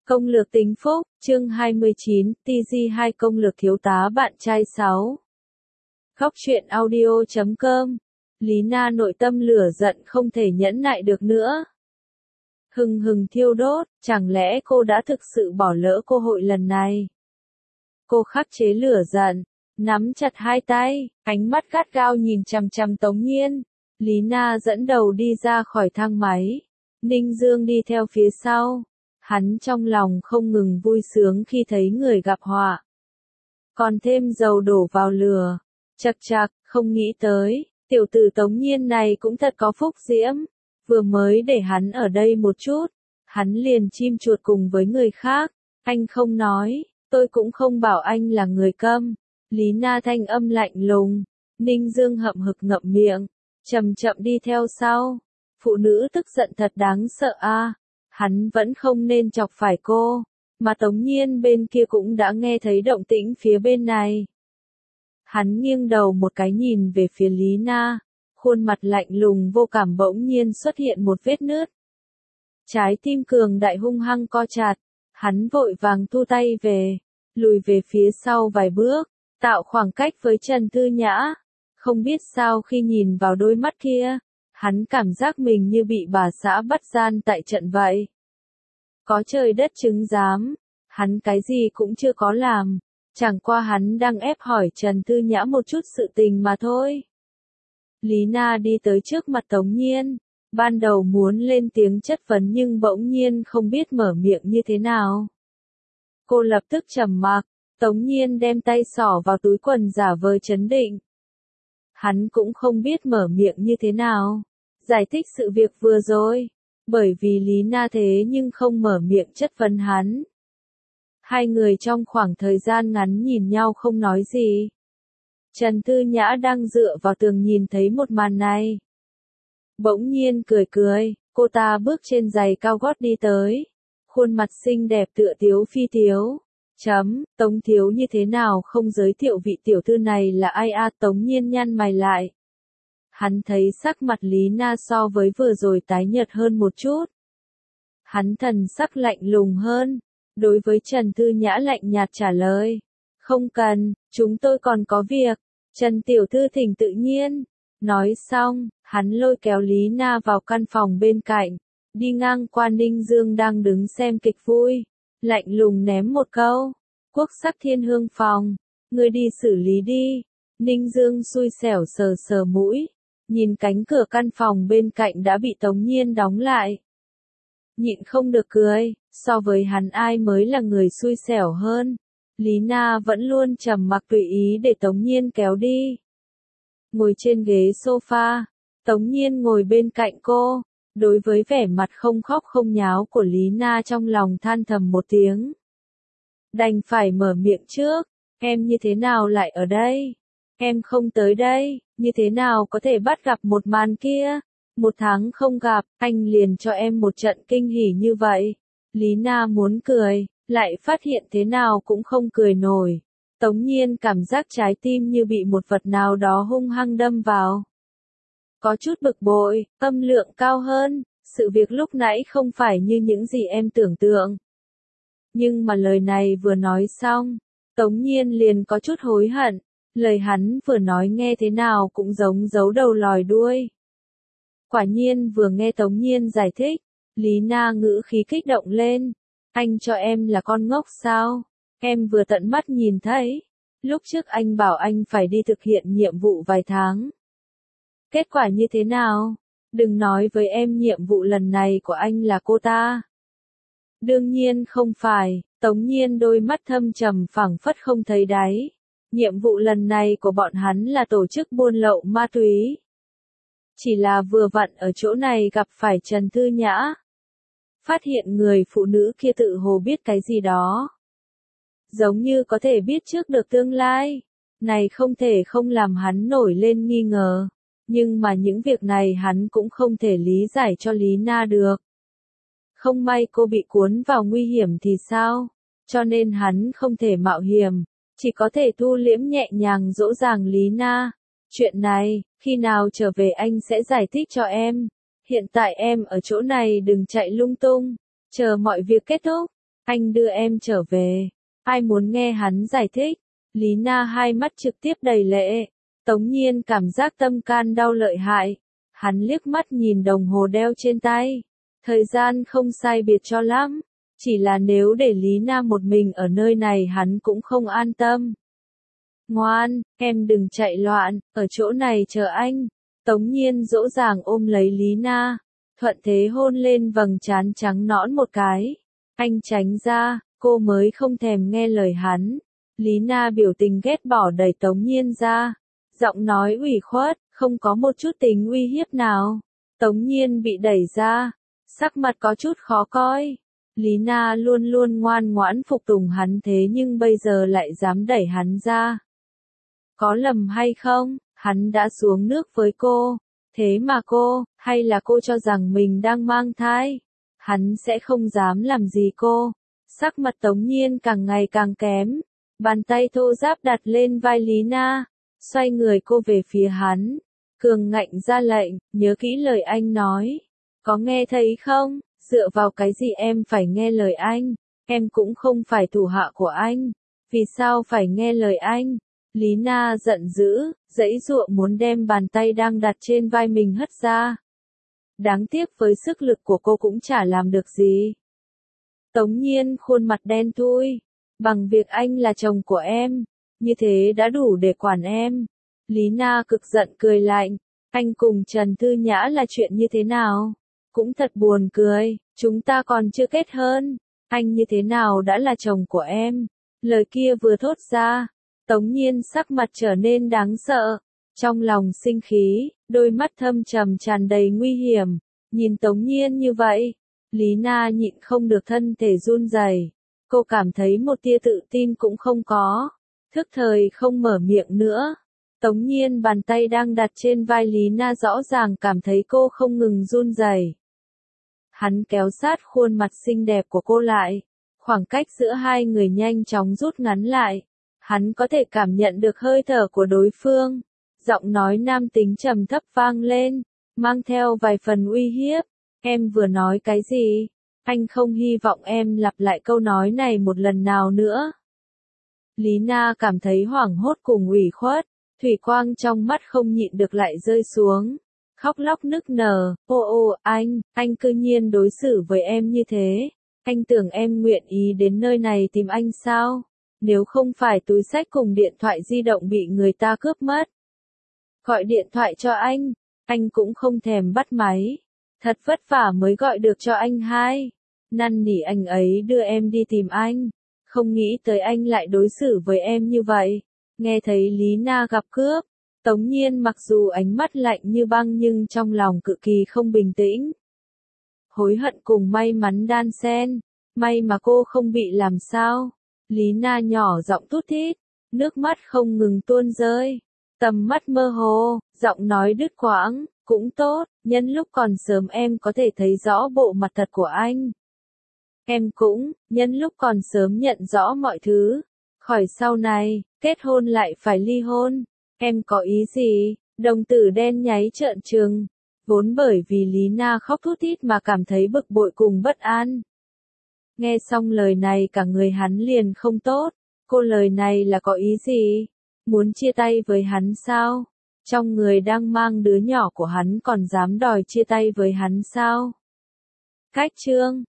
Công lược tính phúc, chương 29, TG2 công lược thiếu tá bạn trai 6. Góc truyện audio.com. Lý Na nội tâm lửa giận không thể nhẫn nại được nữa. Hừng hừng thiêu đốt, chẳng lẽ cô đã thực sự bỏ lỡ cơ hội lần này? Cô khắc chế lửa giận, nắm chặt hai tay, ánh mắt gắt gao nhìn chằm chằm Tống Nhiên. Lý Na dẫn đầu đi ra khỏi thang máy. Ninh Dương đi theo phía sau. Hắn trong lòng không ngừng vui sướng khi thấy người gặp họa. Còn thêm dầu đổ vào lửa. Chậc chậc, không nghĩ tới, tiểu tử Tống Nhiên này cũng thật có phúc diễm. Vừa mới để hắn ở đây một chút, hắn liền chim chuột cùng với người khác. Anh không nói, tôi cũng không bảo anh là người câm. Lý Na thanh âm lạnh lùng. Ninh Dương hậm hực ngậm miệng, chậm chậm đi theo sau. Phụ nữ tức giận thật đáng sợ a. Hắn vẫn không nên chọc phải cô, mà Tống Nhiên bên kia cũng đã nghe thấy động tĩnh phía bên này. Hắn nghiêng đầu một cái nhìn về phía Lý Na, khuôn mặt lạnh lùng vô cảm bỗng nhiên xuất hiện một vết nứt. Trái tim cường đại hung hăng co chặt, hắn vội vàng thu tay về, lùi về phía sau vài bước, tạo khoảng cách với Trần Tư Nhã. Không biết sao khi nhìn vào đôi mắt kia, hắn cảm giác mình như bị bà xã bắt gian tại trận vậy. Có trời đất chứng giám, hắn cái gì cũng chưa có làm, chẳng qua hắn đang ép hỏi Trần Tư Nhã một chút sự tình mà thôi. Lý Na đi tới trước mặt Tống Nhiên, ban đầu muốn lên tiếng chất vấn nhưng bỗng nhiên không biết mở miệng như thế nào. Cô lập tức trầm mặc, Tống Nhiên đem tay xỏ vào túi quần giả vờ trấn định. Hắn cũng không biết mở miệng như thế nào, giải thích sự việc vừa rồi, bởi vì Lý Na thế nhưng không mở miệng chất vấn hắn. Hai người trong khoảng thời gian ngắn nhìn nhau không nói gì. Trần Tư Nhã đang dựa vào tường nhìn thấy một màn này. Bỗng nhiên cười cười, cô ta bước trên giày cao gót đi tới. Khuôn mặt xinh đẹp tựa tiếu phi tiếu. Tống thiếu như thế nào không giới thiệu vị tiểu thư này là ai a? Tống Nhiên nhăn mày lại. Hắn thấy sắc mặt Lý Na so với vừa rồi tái nhợt hơn một chút. Hắn thần sắc lạnh lùng hơn, đối với Trần Tư Nhã lạnh nhạt trả lời. Không cần, chúng tôi còn có việc. Trần tiểu thư thỉnh tự nhiên. Nói xong, hắn lôi kéo Lý Na vào căn phòng bên cạnh, đi ngang qua Ninh Dương đang đứng xem kịch vui. Lạnh lùng ném một câu, Quốc sắc thiên hương phòng, ngươi đi xử lý đi. Ninh Dương xui xẻo sờ sờ mũi, nhìn cánh cửa căn phòng bên cạnh đã bị Tống Nhiên đóng lại. Nhịn không được cười, so với hắn ai mới là người xui xẻo hơn. Lý Na vẫn luôn trầm mặc tùy ý để Tống Nhiên kéo đi. Ngồi trên ghế sofa, Tống Nhiên ngồi bên cạnh cô. Đối với vẻ mặt không khóc không nháo của Lý Na trong lòng than thầm một tiếng. Đành phải mở miệng trước, em như thế nào lại ở đây? Em không tới đây, như thế nào có thể bắt gặp một màn kia? 1 tháng không gặp, anh liền cho em một trận kinh hỉ như vậy. Lý Na muốn cười, lại phát hiện thế nào cũng không cười nổi. Tống Nhiên cảm giác trái tim như bị một vật nào đó hung hăng đâm vào. Có chút bực bội, âm lượng cao hơn, sự việc lúc nãy không phải như những gì em tưởng tượng. Nhưng mà lời này vừa nói xong, Tống Nhiên liền có chút hối hận, lời hắn vừa nói nghe thế nào cũng giống giấu đầu lòi đuôi. Quả nhiên vừa nghe Tống Nhiên giải thích, Lý Na ngữ khí kích động lên, anh cho em là con ngốc sao? Em vừa tận mắt nhìn thấy, lúc trước anh bảo anh phải đi thực hiện nhiệm vụ vài tháng. Kết quả như thế nào? Đừng nói với em nhiệm vụ lần này của anh là cô ta. Đương nhiên không phải, Tống Nhiên đôi mắt thâm trầm phảng phất không thấy đáy. Nhiệm vụ lần này của bọn hắn là tổ chức buôn lậu ma túy. Chỉ là vừa vặn ở chỗ này gặp phải Trần Tư Nhã. Phát hiện người phụ nữ kia tự hồ biết cái gì đó. Giống như có thể biết trước được tương lai. Này không thể không làm hắn nổi lên nghi ngờ. Nhưng mà những việc này hắn cũng không thể lý giải cho Lý Na được. Không may cô bị cuốn vào nguy hiểm thì sao? Cho nên hắn không thể mạo hiểm, chỉ có thể thu liễm nhẹ nhàng dỗ dàng Lý Na. Chuyện này, khi nào trở về anh sẽ giải thích cho em. Hiện tại em ở chỗ này đừng chạy lung tung, chờ mọi việc kết thúc, anh đưa em trở về. Ai muốn nghe hắn giải thích? Lý Na hai mắt trực tiếp đầy lệ. Tống Nhiên cảm giác tâm can đau lợi hại. Hắn liếc mắt nhìn đồng hồ đeo trên tay. Thời gian không sai biệt cho lắm. Chỉ là nếu để Lý Na một mình ở nơi này hắn cũng không an tâm. Ngoan, em đừng chạy loạn, ở chỗ này chờ anh. Tống Nhiên dỗ dàng ôm lấy Lý Na. Thuận thế hôn lên vầng trán trắng nõn một cái. Anh tránh ra, cô mới không thèm nghe lời hắn. Lý Na biểu tình ghét bỏ đẩy Tống Nhiên ra. Giọng nói ủy khuất, không có một chút tình uy hiếp nào. Tống Nhiên bị đẩy ra. Sắc mặt có chút khó coi. Lý Na luôn luôn ngoan ngoãn phục tùng hắn thế nhưng bây giờ lại dám đẩy hắn ra. Có lầm hay không, hắn đã xuống nước với cô. Thế mà cô, hay là cô cho rằng mình đang mang thai? Hắn sẽ không dám làm gì cô. Sắc mặt Tống Nhiên càng ngày càng kém. Bàn tay thô ráp đặt lên vai Lý Na. Xoay người cô về phía hắn. Cường ngạnh ra lệnh, nhớ kỹ lời anh nói. Có nghe thấy không? Dựa vào cái gì em phải nghe lời anh? Em cũng không phải thủ hạ của anh. Vì sao phải nghe lời anh? Lý Na giận dữ, giãy giụa muốn đem bàn tay đang đặt trên vai mình hất ra. Đáng tiếc với sức lực của cô cũng chả làm được gì. Tống Nhiên khuôn mặt đen thui. Bằng việc anh là chồng của em, như thế đã đủ để quản em. Lý Na cực giận cười lạnh. Anh cùng Trần Thư Nhã là chuyện như thế nào? Cũng thật buồn cười, chúng ta còn chưa kết hôn. Anh như thế nào đã là chồng của em? Lời kia vừa thốt ra. Tống Nhiên sắc mặt trở nên đáng sợ. Trong lòng sinh khí, đôi mắt thâm trầm tràn đầy nguy hiểm. Nhìn Tống Nhiên như vậy, Lý Na nhịn không được thân thể run rẩy. Cô cảm thấy một tia tự tin cũng không có. Thức thời không mở miệng nữa. Tống Nhiên bàn tay đang đặt trên vai Lý Na rõ ràng cảm thấy cô không ngừng run rẩy. Hắn kéo sát khuôn mặt xinh đẹp của cô lại. Khoảng cách giữa hai người nhanh chóng rút ngắn lại. Hắn có thể cảm nhận được hơi thở của đối phương. Giọng nói nam tính trầm thấp vang lên, mang theo vài phần uy hiếp. Em vừa nói cái gì? Anh không hy vọng em lặp lại câu nói này một lần nào nữa. Lý Na cảm thấy hoảng hốt cùng ủy khuất. Thủy quang trong mắt không nhịn được lại rơi xuống. Khóc lóc nức nở, ô anh cư nhiên đối xử với em như thế. Anh tưởng em nguyện ý đến nơi này tìm anh sao? Nếu không phải túi xách cùng điện thoại di động bị người ta cướp mất. Gọi điện thoại cho anh cũng không thèm bắt máy. Thật vất vả mới gọi được cho anh hai. Năn nỉ anh ấy đưa em đi tìm anh. Không nghĩ tới anh lại đối xử với em như vậy. Nghe thấy Lý Na gặp cướp. Tống Nhiên mặc dù ánh mắt lạnh như băng nhưng trong lòng cực kỳ không bình tĩnh. Hối hận cùng may mắn đan xen. May mà cô không bị làm sao. Lý Na nhỏ giọng thút thít. Nước mắt không ngừng tuôn rơi. Tầm mắt mơ hồ, giọng nói đứt quãng. Cũng tốt, nhân lúc còn sớm em có thể thấy rõ bộ mặt thật của anh. Em cũng, nhân lúc còn sớm nhận rõ mọi thứ. Khỏi sau này, kết hôn lại phải ly hôn. Em có ý gì? Đồng tử đen nháy trợn trừng. Vốn bởi vì Lý Na khóc thút thít mà cảm thấy bực bội cùng bất an. Nghe xong lời này cả người hắn liền không tốt. Cô lời này là có ý gì? Muốn chia tay với hắn sao? Trong người đang mang đứa nhỏ của hắn còn dám đòi chia tay với hắn sao? Cách chương